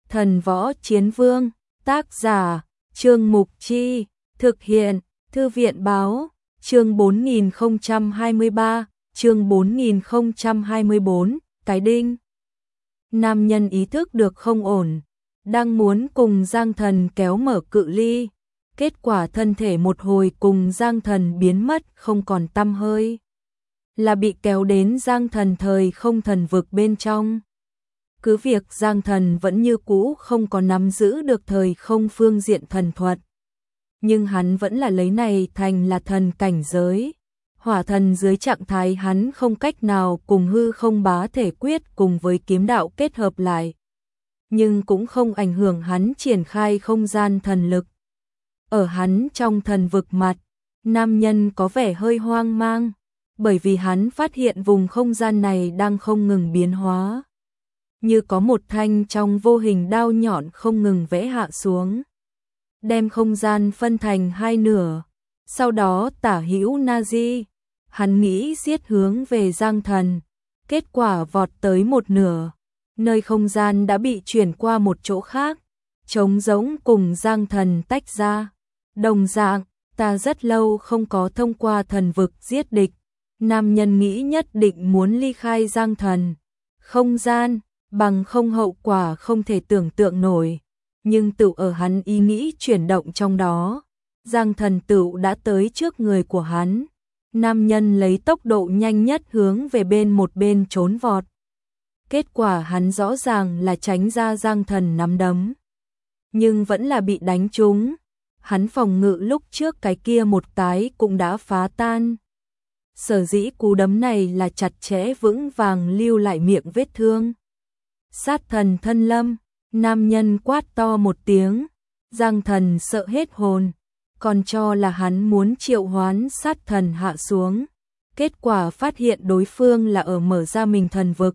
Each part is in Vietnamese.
Thần Võ Chiến Vương, tác giả, Trương Mục Chi, thực hiện, Thư viện báo, chương 4023, chương 4024, cái đinh. Nam nhân ý thức được không ổn, đang muốn cùng Giang Thần kéo mở cự ly, kết quả thân thể một hồi cùng Giang Thần biến mất không còn tăm hơi. Là bị kéo đến Giang Thần thời không thần vực bên trong. Cứ việc Giang Thần vẫn như cũ không có nắm giữ được thời không phương diện thần thuật, nhưng hắn vẫn là lấy này thành là thần cảnh giới. Hỏa thần dưới trạng thái hắn không cách nào cùng hư không bá thể quyết cùng với kiếm đạo kết hợp lại, nhưng cũng không ảnh hưởng hắn triển khai không gian thần lực. Ở hắn trong thần vực mặt, nam nhân có vẻ hơi hoang mang, bởi vì hắn phát hiện vùng không gian này đang không ngừng biến hóa, như có một thanh trong vô hình đao nhọn không ngừng vẽ hạ xuống, đem không gian phân thành hai nửa. Sau đó tả hữu Nazi, hắn nghĩ giết hướng về Giang Thần, kết quả vọt tới một nửa, nơi không gian đã bị chuyển qua một chỗ khác, trống rỗng cùng Giang Thần tách ra. Đồng dạng, ta rất lâu không có thông qua thần vực giết địch, nam nhân nghĩ nhất định muốn ly khai Giang Thần không gian, bằng không hậu quả không thể tưởng tượng nổi. Nhưng tự ở hắn ý nghĩ chuyển động trong đó, Giang Thần tự đã tới trước người của hắn. Nam nhân lấy tốc độ nhanh nhất hướng về một bên trốn vọt. Kết quả hắn rõ ràng là tránh ra Giang Thần nắm đấm, nhưng vẫn là bị đánh trúng. Hắn phòng ngự lúc trước cái kia một cái cũng đã phá tan. Sở dĩ cú đấm này là chặt chẽ vững vàng lưu lại miệng vết thương. Sát thần thân lâm, nam nhân quát to một tiếng, Giang Thần sợ hết hồn, còn cho là hắn muốn triệu hoán sát thần hạ xuống. Kết quả phát hiện đối phương là ở mở ra mình thần vực.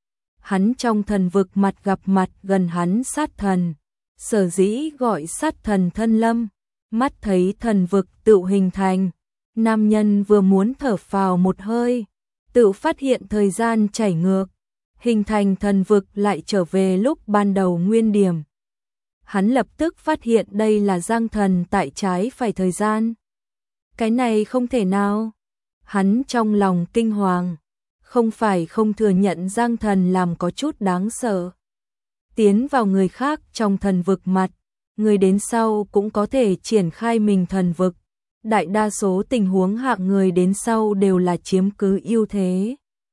Hắn trong thần vực mặt gặp mặt gần hắn sát thần, sở dĩ gọi sát thần thân lâm. Mắt thấy thần vực tự hình thành, nam nhân vừa muốn thở phào một hơi, tự phát hiện thời gian chảy ngược, hình thành thần vực lại trở về lúc ban đầu nguyên điểm. Hắn lập tức phát hiện đây là Giang Thần tại trái phải thời gian. Cái này không thể nào. Hắn trong lòng kinh hoàng, không phải không thừa nhận Giang Thần làm có chút đáng sợ. Tiến vào người khác trong thần vực mặt, người đến sau cũng có thể triển khai mình thần vực. Đại đa số tình huống hạng người đến sau đều là chiếm cứ ưu thế.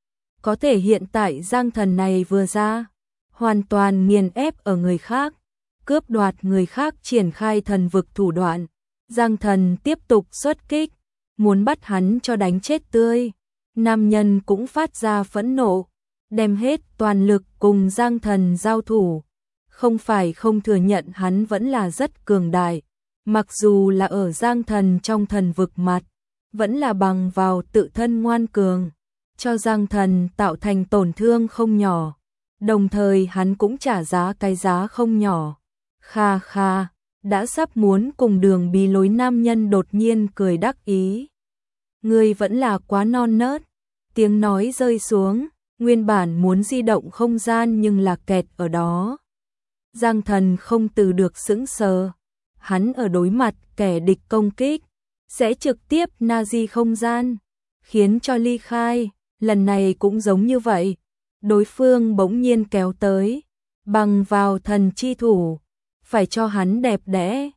Có thể hiện tại Giang Thần này vừa ra, hoàn toàn nghiền ép ở người khác, cướp đoạt người khác triển khai thần vực thủ đoạn. Giang Thần tiếp tục xuất kích, muốn bắt hắn cho đánh chết tươi. Nam nhân cũng phát ra phẫn nộ, đem hết toàn lực cùng Giang Thần giao thủ. Không phải không thừa nhận hắn vẫn là rất cường đại, mặc dù là ở Giang Thần trong thần vực mặt, vẫn là bằng vào tự thân ngoan cường, cho Giang Thần tạo thành tổn thương không nhỏ. Đồng thời hắn cũng trả giá cái giá không nhỏ. Kha kha, đã sắp muốn cùng đường bí lối nam nhân đột nhiên cười đắc ý. Ngươi vẫn là quá non nớt. Tiếng nói rơi xuống, nguyên bản muốn di động không gian nhưng là kẹt ở đó. Giang Thần không từ được sững sờ. Hắn ở đối mặt kẻ địch công kích, sẽ trực tiếp Nazi không gian, khiến cho ly khai. Lần này cũng giống như vậy. Đối phương bỗng nhiên kéo tới, bằng vào thần chi thủ, phải cho hắn đẹp đẽ.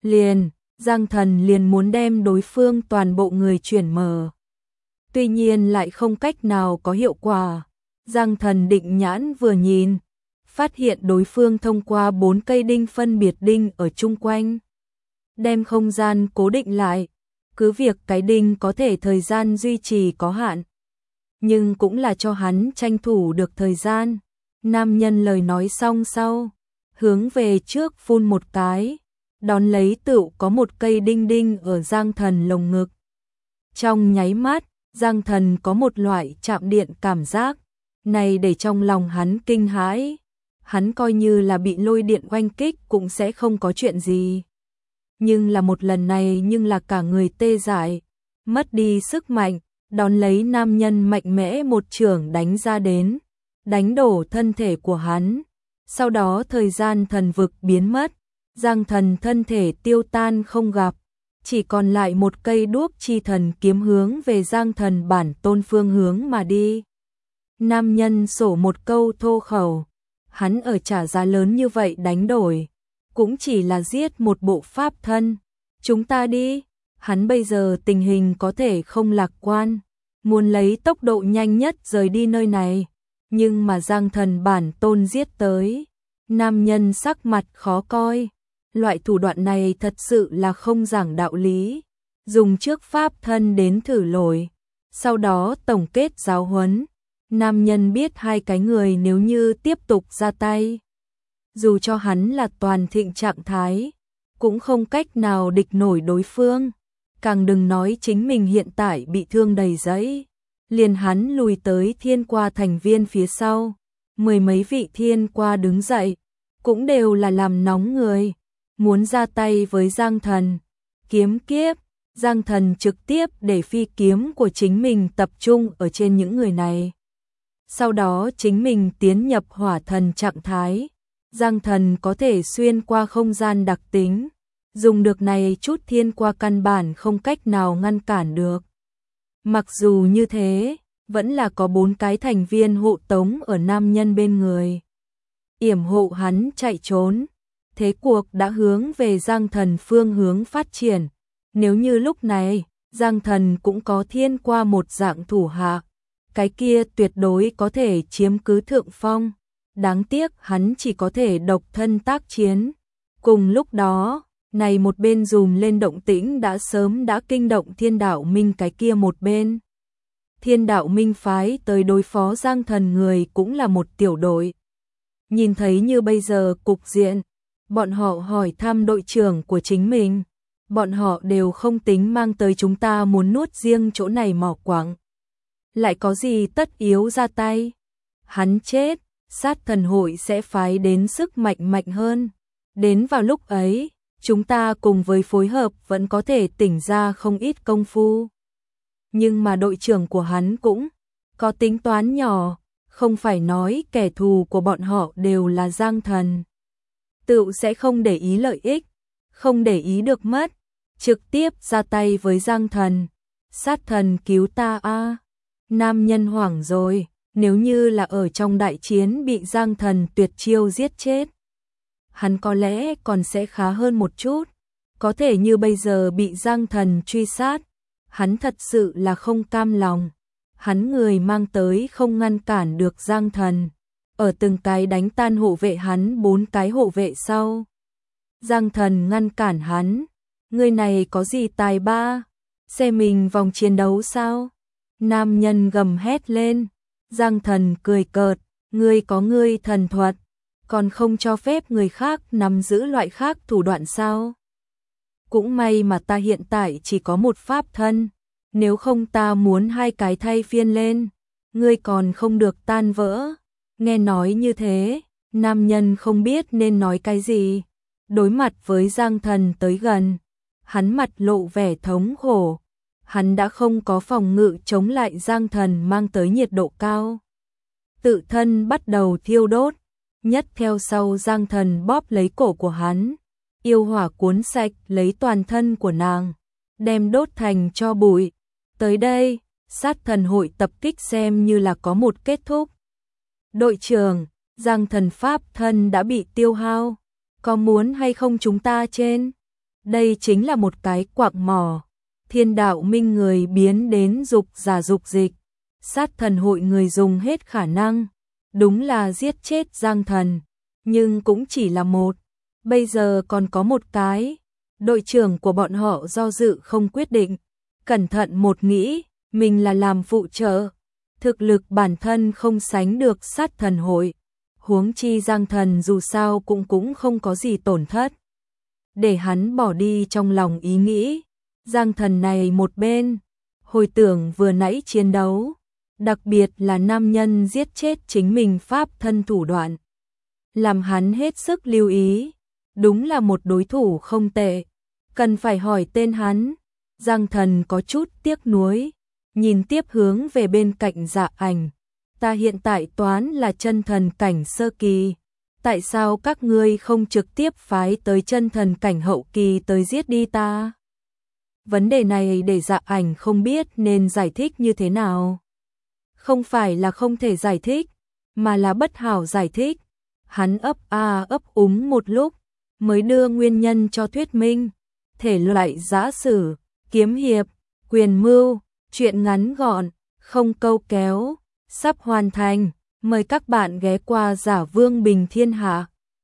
Giang Thần liền muốn đem đối phương toàn bộ người chuyển mở. Tuy nhiên lại không cách nào có hiệu quả. Giang Thần định nhãn vừa nhìn, phát hiện đối phương thông qua 4 cây đinh phân biệt đinh ở chung quanh, đem không gian cố định lại. Cứ việc cái đinh có thể thời gian duy trì có hạn, nhưng cũng là cho hắn tranh thủ được thời gian. Nam nhân lời nói xong sau, hướng về trước phun một cái, đón lấy tự có một cây đinh đinh ở Giang Thần lồng ngực. Trong nháy mắt, Giang Thần có một loại chạm điện cảm giác, này để trong lòng hắn kinh hãi. Hắn coi như là bị lôi điện oanh kích cũng sẽ không có chuyện gì. Nhưng là một lần này nhưng là cả người tê dại, mất đi sức mạnh, đón lấy nam nhân mạnh mẽ một chưởng đánh ra đến, đánh đổ thân thể của hắn. Sau đó thời gian thần vực biến mất, Giang Thần thân thể tiêu tan không gặp, chỉ còn lại một cây đuốc chi thần kiếm hướng về Giang Thần bản tôn phương hướng mà đi. Nam nhân sổ một câu thô khẩu, hắn ở trả giá lớn như vậy đánh đổi, cũng chỉ là giết một bộ pháp thân. Chúng ta đi, hắn bây giờ tình hình có thể không lạc quan, muốn lấy tốc độ nhanh nhất rời đi nơi này, nhưng mà Giang Thần bản tôn giết tới. Nam nhân sắc mặt khó coi, loại thủ đoạn này thật sự là không giảng đạo lý, dùng trước pháp thân đến thử lỗi, sau đó tổng kết giáo huấn. Nam nhân biết hai cái người nếu như tiếp tục ra tay, dù cho hắn là toàn thịnh trạng thái, cũng không cách nào địch nổi đối phương, càng đừng nói chính mình hiện tại bị thương đầy giấy. Liền hắn lùi tới thiên qua thành viên phía sau, mười mấy vị thiên qua đứng dậy, cũng đều là làm nóng người, muốn ra tay với Giang Thần. Kiếm kiếp, Giang Thần trực tiếp để phi kiếm của chính mình tập trung ở trên những người này. Sau đó chính mình tiến nhập hỏa thần trạng thái, Giang Thần có thể xuyên qua không gian đặc tính, dùng được này chút thiên qua căn bản không cách nào ngăn cản được. Mặc dù như thế, vẫn là có 4 cái thành viên hộ tống ở nam nhân bên người, yểm hộ hắn chạy trốn. Thế cuộc đã hướng về Giang Thần phương hướng phát triển. Nếu như lúc này, Giang Thần cũng có thiên qua một dạng thủ hạ, cái kia tuyệt đối có thể chiếm cứ thượng phong. Đáng tiếc hắn chỉ có thể độc thân tác chiến. Cùng lúc đó, này một bên dùm lên động tĩnh đã sớm đã kinh động Thiên Đạo Minh cái kia một bên. Thiên Đạo Minh phái tới đối phó Giang Thần người cũng là một tiểu đội. Nhìn thấy như bây giờ cục diện, bọn họ hỏi thăm đội trưởng của chính mình, bọn họ đều không tính mang tới chúng ta muốn nuốt riêng chỗ này mỏ quặng. Lại có gì tất yếu ra tay? Hắn chết, sát thần hội sẽ phái đến sức mạnh mạnh hơn. Đến vào lúc ấy, chúng ta cùng với phối hợp vẫn có thể tỉnh ra không ít công phu. Nhưng mà đội trưởng của hắn cũng có tính toán nhỏ, không phải nói kẻ thù của bọn họ đều là Giang Thần. Tự sẽ không để ý lợi ích, không để ý được mất, trực tiếp ra tay với Giang Thần. Sát thần cứu ta a! Nam nhân hoảng rồi, nếu như là ở trong đại chiến bị Giang Thần tuyệt chiêu giết chết, hắn có lẽ còn sẽ khá hơn một chút. Có thể như bây giờ bị Giang Thần truy sát, hắn thật sự là không cam lòng. Hắn người mang tới không ngăn cản được Giang Thần, ở từng cái đánh tan hộ vệ hắn 4 cái hộ vệ sau. Giang Thần ngăn cản hắn, người này có gì tài ba, xem mình vòng chiến đấu sao? Nam nhân gầm hét lên. Giang Thần cười cợt, ngươi có ngươi thần thuật, còn không cho phép người khác nắm giữ loại khác thủ đoạn sao? Cũng may mà ta hiện tại chỉ có một pháp thân, nếu không ta muốn 2 cái thay phiên lên, ngươi còn không được tan vỡ. Nghe nói như thế, nam nhân không biết nên nói cái gì. Đối mặt với Giang Thần tới gần, hắn mặt lộ vẻ thống khổ. Hắn đã không có phòng ngự chống lại Giang Thần mang tới nhiệt độ cao. Tự thân bắt đầu thiêu đốt, nhất theo sau Giang Thần bóp lấy cổ của hắn. Yêu hỏa cuốn sạch lấy toàn thân của nàng, đem đốt thành tro bụi. Tới đây, sát thần hội tập kích xem như là có một kết thúc. Đội trưởng, Giang Thần pháp thân đã bị tiêu hao, có muốn hay không chúng ta trên? Đây chính là một cái quạng mỏ. Thiên Đạo Minh người biến đến dục giả dục dịch, sát thần hội người dùng hết khả năng, đúng là giết chết Giang Thần, nhưng cũng chỉ là một. Bây giờ còn có một cái. Đội trưởng của bọn họ do dự không quyết định, cẩn thận một nghĩ, mình là làm phụ trợ, thực lực bản thân không sánh được sát thần hội, huống chi Giang Thần dù sao cũng không có gì tổn thất. Để hắn bỏ đi trong lòng ý nghĩ, Giang Thần này một bên, hồi tưởng vừa nãy chiến đấu, đặc biệt là nam nhân giết chết chính mình pháp thân thủ đoạn, làm hắn hết sức lưu ý, đúng là một đối thủ không tệ, cần phải hỏi tên hắn. Giang Thần có chút tiếc nuối, nhìn tiếp hướng về bên cạnh Dạ Ảnh. Ta hiện tại toán là chân thần cảnh sơ kỳ, tại sao các ngươi không trực tiếp phái tới chân thần cảnh hậu kỳ tới giết đi ta? Vấn đề này để Dạ Ảnh không biết nên giải thích như thế nào. Không phải là không thể giải thích, mà là bất hảo giải thích. Hắn ấp úng một lúc, mới đưa nguyên nhân cho thuyết minh. Thể loại giã sử, kiếm hiệp, quyền mưu, chuyện ngắn gọn, không câu kéo, sắp hoàn thành. Mời các bạn ghé qua Giả Vương Bình Thiên Hạ.